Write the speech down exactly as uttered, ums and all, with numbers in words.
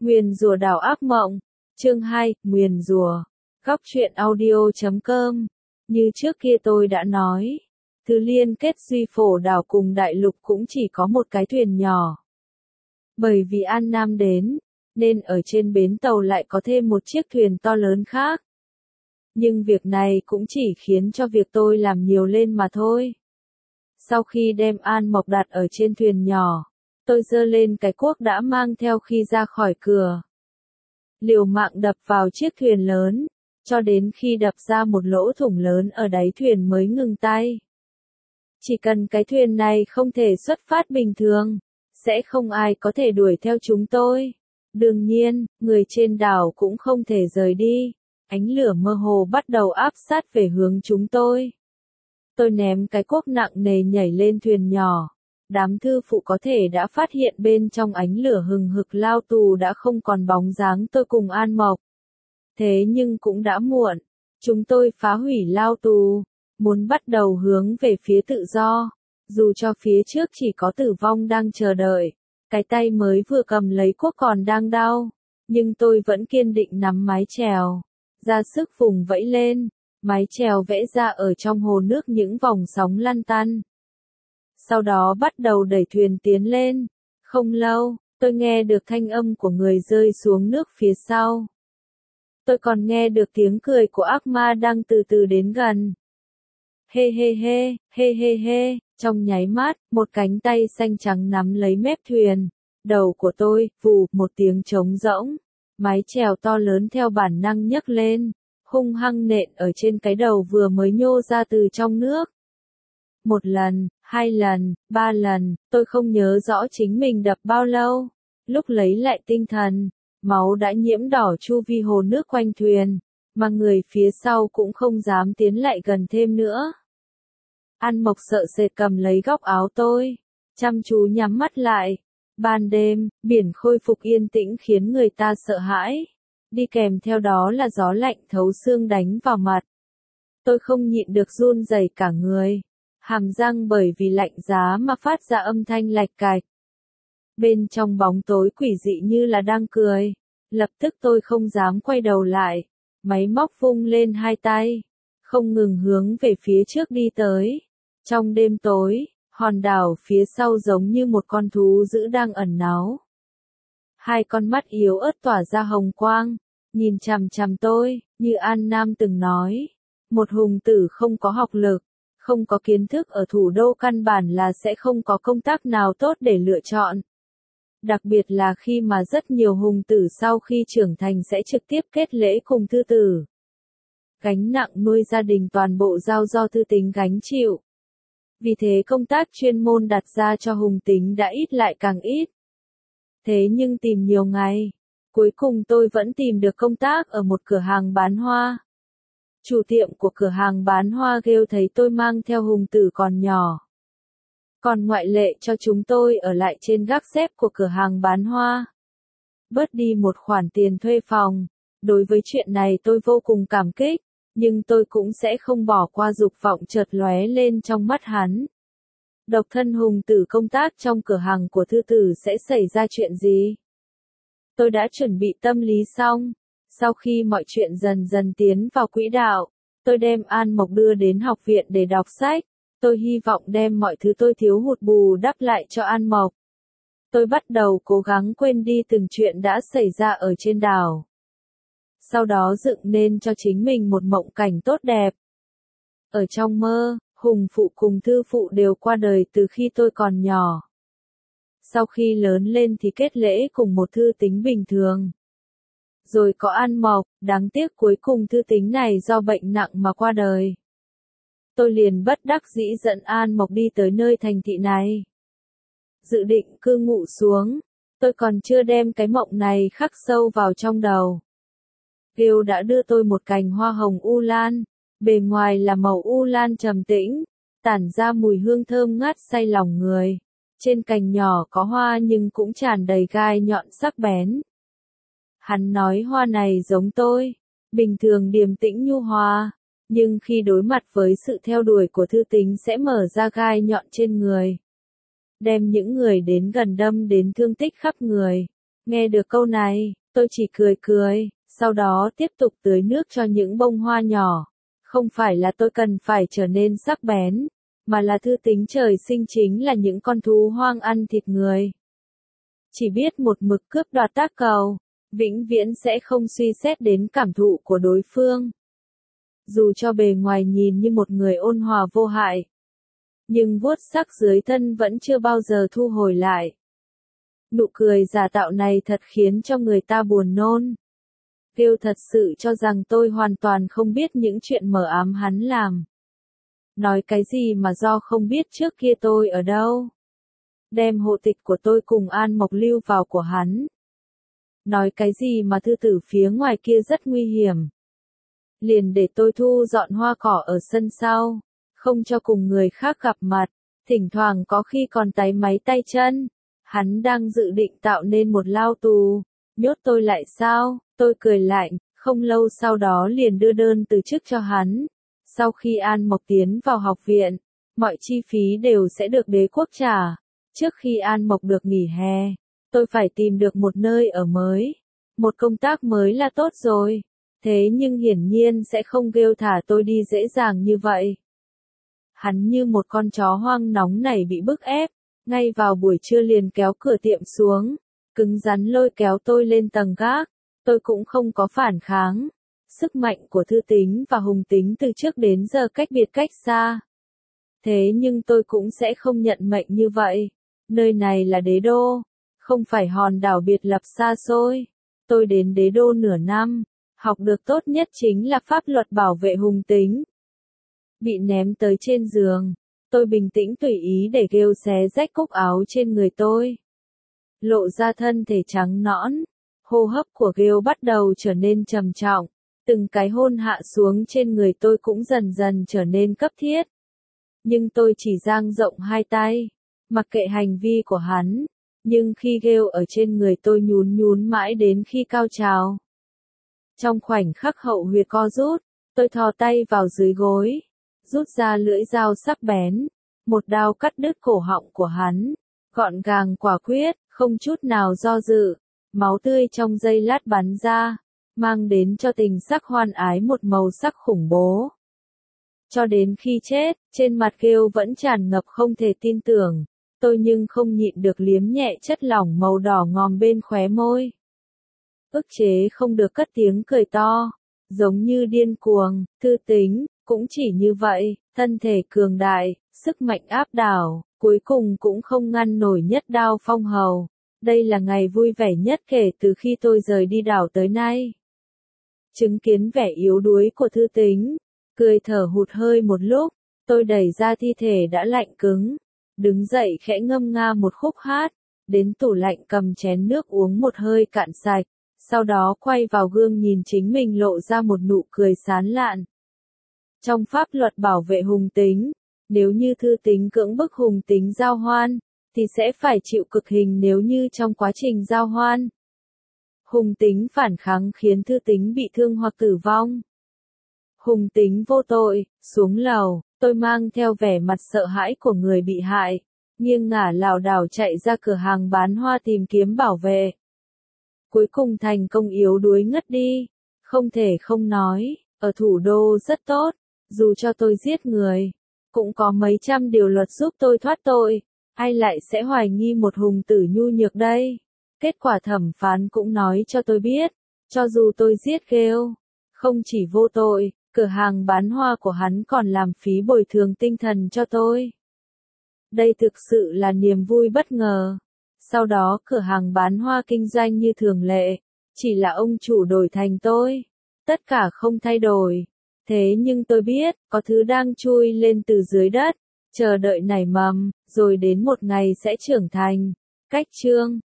Nguyền rủa đảo ác mộng, chương hai, nguyền rủa. Góc truyện audio chấm com. Như trước kia tôi đã nói, thứ liên kết Duy Phổ đảo cùng đại lục cũng chỉ có một cái thuyền nhỏ. Bởi vì An Nam đến, nên ở trên bến tàu lại có thêm một chiếc thuyền to lớn khác. Nhưng việc này cũng chỉ khiến cho việc tôi làm nhiều lên mà thôi. Sau khi đem An Mộc đặt ở trên thuyền nhỏ, tôi giơ lên cái cuốc đã mang theo khi ra khỏi cửa. Liều mạng đập vào chiếc thuyền lớn, cho đến khi đập ra một lỗ thủng lớn ở đáy thuyền mới ngừng tay. Chỉ cần cái thuyền này không thể xuất phát bình thường, sẽ không ai có thể đuổi theo chúng tôi. Đương nhiên, người trên đảo cũng không thể rời đi. Ánh lửa mơ hồ bắt đầu áp sát về hướng chúng tôi. Tôi ném cái cuốc nặng nề nhảy lên thuyền nhỏ. Đám thư phụ có thể đã phát hiện bên trong ánh lửa hừng hực lao tù đã không còn bóng dáng tôi cùng An Mộc. Thế nhưng cũng đã muộn. Chúng tôi phá hủy lao tù, muốn bắt đầu hướng về phía tự do. Dù cho phía trước chỉ có tử vong đang chờ đợi, cái tay mới vừa cầm lấy cuốc còn đang đau, nhưng tôi vẫn kiên định nắm mái chèo, ra sức vùng vẫy lên, mái chèo vẽ ra ở trong hồ nước những vòng sóng lăn tăn. Sau đó bắt đầu đẩy thuyền tiến lên. Không lâu, tôi nghe được thanh âm của người rơi xuống nước phía sau. Tôi còn nghe được tiếng cười của ác ma đang từ từ đến gần. Hê hê hê, hê hê hê, trong nháy mắt, một cánh tay xanh trắng nắm lấy mép thuyền. Đầu của tôi, vù, một tiếng trống rỗng. Mái chèo to lớn theo bản năng nhấc lên, hung hăng nện ở trên cái đầu vừa mới nhô ra từ trong nước. Một lần, hai lần, ba lần, tôi không nhớ rõ chính mình đập bao lâu. Lúc lấy lại tinh thần, máu đã nhiễm đỏ chu vi hồ nước quanh thuyền, mà người phía sau cũng không dám tiến lại gần thêm nữa. An Mộc sợ sệt cầm lấy góc áo tôi, chăm chú nhắm mắt lại. Ban đêm, biển khôi phục yên tĩnh khiến người ta sợ hãi. Đi kèm theo đó là gió lạnh thấu xương đánh vào mặt. Tôi không nhịn được run rẩy cả người. Hàm răng bởi vì lạnh giá mà phát ra âm thanh lạch cạch. Bên trong bóng tối quỷ dị như là đang cười. Lập tức tôi không dám quay đầu lại. Máy móc vung lên hai tay, không ngừng hướng về phía trước đi tới. Trong đêm tối, hòn đảo phía sau giống như một con thú dữ đang ẩn náu. Hai con mắt yếu ớt tỏa ra hồng quang, nhìn chằm chằm tôi, như An Nam từng nói. Một hùng tử không có học lực, không có kiến thức ở thủ đô căn bản là sẽ không có công tác nào tốt để lựa chọn. Đặc biệt là khi mà rất nhiều hùng tử sau khi trưởng thành sẽ trực tiếp kết lễ cùng thư tử. Gánh nặng nuôi gia đình toàn bộ giao do thư tính gánh chịu. Vì thế công tác chuyên môn đặt ra cho hùng tính đã ít lại càng ít. Thế nhưng tìm nhiều ngày, cuối cùng tôi vẫn tìm được công tác ở một cửa hàng bán hoa. Chủ tiệm của cửa hàng bán hoa kêu thấy tôi mang theo hùng tử còn nhỏ. Còn ngoại lệ cho chúng tôi ở lại trên gác xếp của cửa hàng bán hoa. Bớt đi một khoản tiền thuê phòng. Đối với chuyện này tôi vô cùng cảm kích, nhưng tôi cũng sẽ không bỏ qua dục vọng chợt lóe lên trong mắt hắn. Độc thân hùng tử công tác trong cửa hàng của thư tử sẽ xảy ra chuyện gì? Tôi đã chuẩn bị tâm lý xong. Sau khi mọi chuyện dần dần tiến vào quỹ đạo, tôi đem An Mộc đưa đến học viện để đọc sách. Tôi hy vọng đem mọi thứ tôi thiếu hụt bù đắp lại cho An Mộc. Tôi bắt đầu cố gắng quên đi từng chuyện đã xảy ra ở trên đảo. Sau đó dựng nên cho chính mình một mộng cảnh tốt đẹp. Ở trong mơ, hùng phụ cùng thư phụ đều qua đời từ khi tôi còn nhỏ. Sau khi lớn lên thì kết lễ cùng một thư tính bình thường. Rồi có An Mộc, đáng tiếc cuối cùng thư tính này do bệnh nặng mà qua đời. Tôi liền bất đắc dĩ dẫn An Mộc đi tới nơi thành thị này. Dự định cư ngụ xuống, tôi còn chưa đem cái mộng này khắc sâu vào trong đầu. Kiều đã đưa tôi một cành hoa hồng u lan, bề ngoài là màu u lan trầm tĩnh, tản ra mùi hương thơm ngát say lòng người. Trên cành nhỏ có hoa nhưng cũng tràn đầy gai nhọn sắc bén. Hắn nói hoa này giống tôi, bình thường điềm tĩnh nhu hòa, nhưng khi đối mặt với sự theo đuổi của thư tính sẽ mở ra gai nhọn trên người. Đem những người đến gần đâm đến thương tích khắp người. Nghe được câu này, tôi chỉ cười cười, sau đó tiếp tục tưới nước cho những bông hoa nhỏ. Không phải là tôi cần phải trở nên sắc bén, mà là thư tính trời sinh chính là những con thú hoang ăn thịt người. Chỉ biết một mực cướp đoạt tác cầu, vĩnh viễn sẽ không suy xét đến cảm thụ của đối phương. Dù cho bề ngoài nhìn như một người ôn hòa vô hại, nhưng vuốt sắc dưới thân vẫn chưa bao giờ thu hồi lại. Nụ cười giả tạo này thật khiến cho người ta buồn nôn. Gale thật sự cho rằng tôi hoàn toàn không biết những chuyện mờ ám hắn làm. Nói cái gì mà do không biết trước kia tôi ở đâu. Đem hộ tịch của tôi cùng An Mộc lưu vào của hắn. Nói cái gì mà thư tử phía ngoài kia rất nguy hiểm. Liền để tôi thu dọn hoa cỏ ở sân sau, không cho cùng người khác gặp mặt, thỉnh thoảng có khi còn táy máy tay chân. Hắn đang dự định tạo nên một lao tù, nhốt tôi lại sao? Tôi cười lạnh, không lâu sau đó liền đưa đơn từ chức cho hắn. Sau khi An Mộc tiến vào học viện, mọi chi phí đều sẽ được đế quốc trả. Trước khi An Mộc được nghỉ hè, tôi phải tìm được một nơi ở mới. Một công tác mới là tốt rồi. Thế nhưng hiển nhiên sẽ không Gale thả tôi đi dễ dàng như vậy. Hắn như một con chó hoang nóng này bị bức ép, ngay vào buổi trưa liền kéo cửa tiệm xuống, cứng rắn lôi kéo tôi lên tầng gác. Tôi cũng không có phản kháng. Sức mạnh của thư tính và hùng tính từ trước đến giờ cách biệt cách xa. Thế nhưng tôi cũng sẽ không nhận mệnh như vậy. Nơi này là đế đô, không phải hòn đảo biệt lập xa xôi. Tôi đến đế đô nửa năm, học được tốt nhất chính là pháp luật bảo vệ hùng tính. Bị ném tới trên giường, tôi bình tĩnh tùy ý để Gale xé rách cúc áo trên người tôi. Lộ ra thân thể trắng nõn. Hô hấp của Gale bắt đầu trở nên trầm trọng, từng cái hôn hạ xuống trên người tôi cũng dần dần trở nên cấp thiết. Nhưng tôi chỉ dang rộng hai tay, mặc kệ hành vi của hắn, nhưng khi Gale ở trên người tôi nhún nhún mãi đến khi cao trào. Trong khoảnh khắc hậu huyệt co rút, tôi thò tay vào dưới gối, rút ra lưỡi dao sắc bén, một đao cắt đứt cổ họng của hắn, gọn gàng quả quyết, không chút nào do dự. Máu tươi trong giây lát bắn ra, mang đến cho tình sắc hoan ái một màu sắc khủng bố. Cho đến khi chết, trên mặt Gale vẫn tràn ngập không thể tin tưởng, tôi nhưng không nhịn được liếm nhẹ chất lỏng màu đỏ ngòm bên khóe môi. Ức chế không được cất tiếng cười to, giống như điên cuồng. Thư tính, cũng chỉ như vậy, thân thể cường đại, sức mạnh áp đảo, cuối cùng cũng không ngăn nổi nhất đao phong hầu. Đây là ngày vui vẻ nhất kể từ khi tôi rời đi đảo tới nay. Chứng kiến vẻ yếu đuối của thư tính, cười thở hụt hơi một lúc, tôi đẩy ra thi thể đã lạnh cứng, đứng dậy khẽ ngâm nga một khúc hát, đến tủ lạnh cầm chén nước uống một hơi cạn sạch, sau đó quay vào gương nhìn chính mình lộ ra một nụ cười sán lạn. Trong pháp luật bảo vệ hùng tính, nếu như thư tính cưỡng bức hùng tính giao hoan, thì sẽ phải chịu cực hình nếu như trong quá trình giao hoan. Hùng tính phản kháng khiến thư tính bị thương hoặc tử vong. Hùng tính vô tội, xuống lầu, tôi mang theo vẻ mặt sợ hãi của người bị hại, nghiêng ngả lảo đảo chạy ra cửa hàng bán hoa tìm kiếm bảo vệ. Cuối cùng thành công yếu đuối ngất đi, không thể không nói, ở thủ đô rất tốt, dù cho tôi giết người, cũng có mấy trăm điều luật giúp tôi thoát tội. Ai lại sẽ hoài nghi một hùng tử nhu nhược đây? Kết quả thẩm phán cũng nói cho tôi biết, cho dù tôi giết Gale, không chỉ vô tội, cửa hàng bán hoa của hắn còn làm phí bồi thường tinh thần cho tôi. Đây thực sự là niềm vui bất ngờ. Sau đó cửa hàng bán hoa kinh doanh như thường lệ, chỉ là ông chủ đổi thành tôi. Tất cả không thay đổi. Thế nhưng tôi biết, có thứ đang chui lên từ dưới đất, chờ đợi nảy mầm, rồi đến một ngày sẽ trưởng thành. Cách chương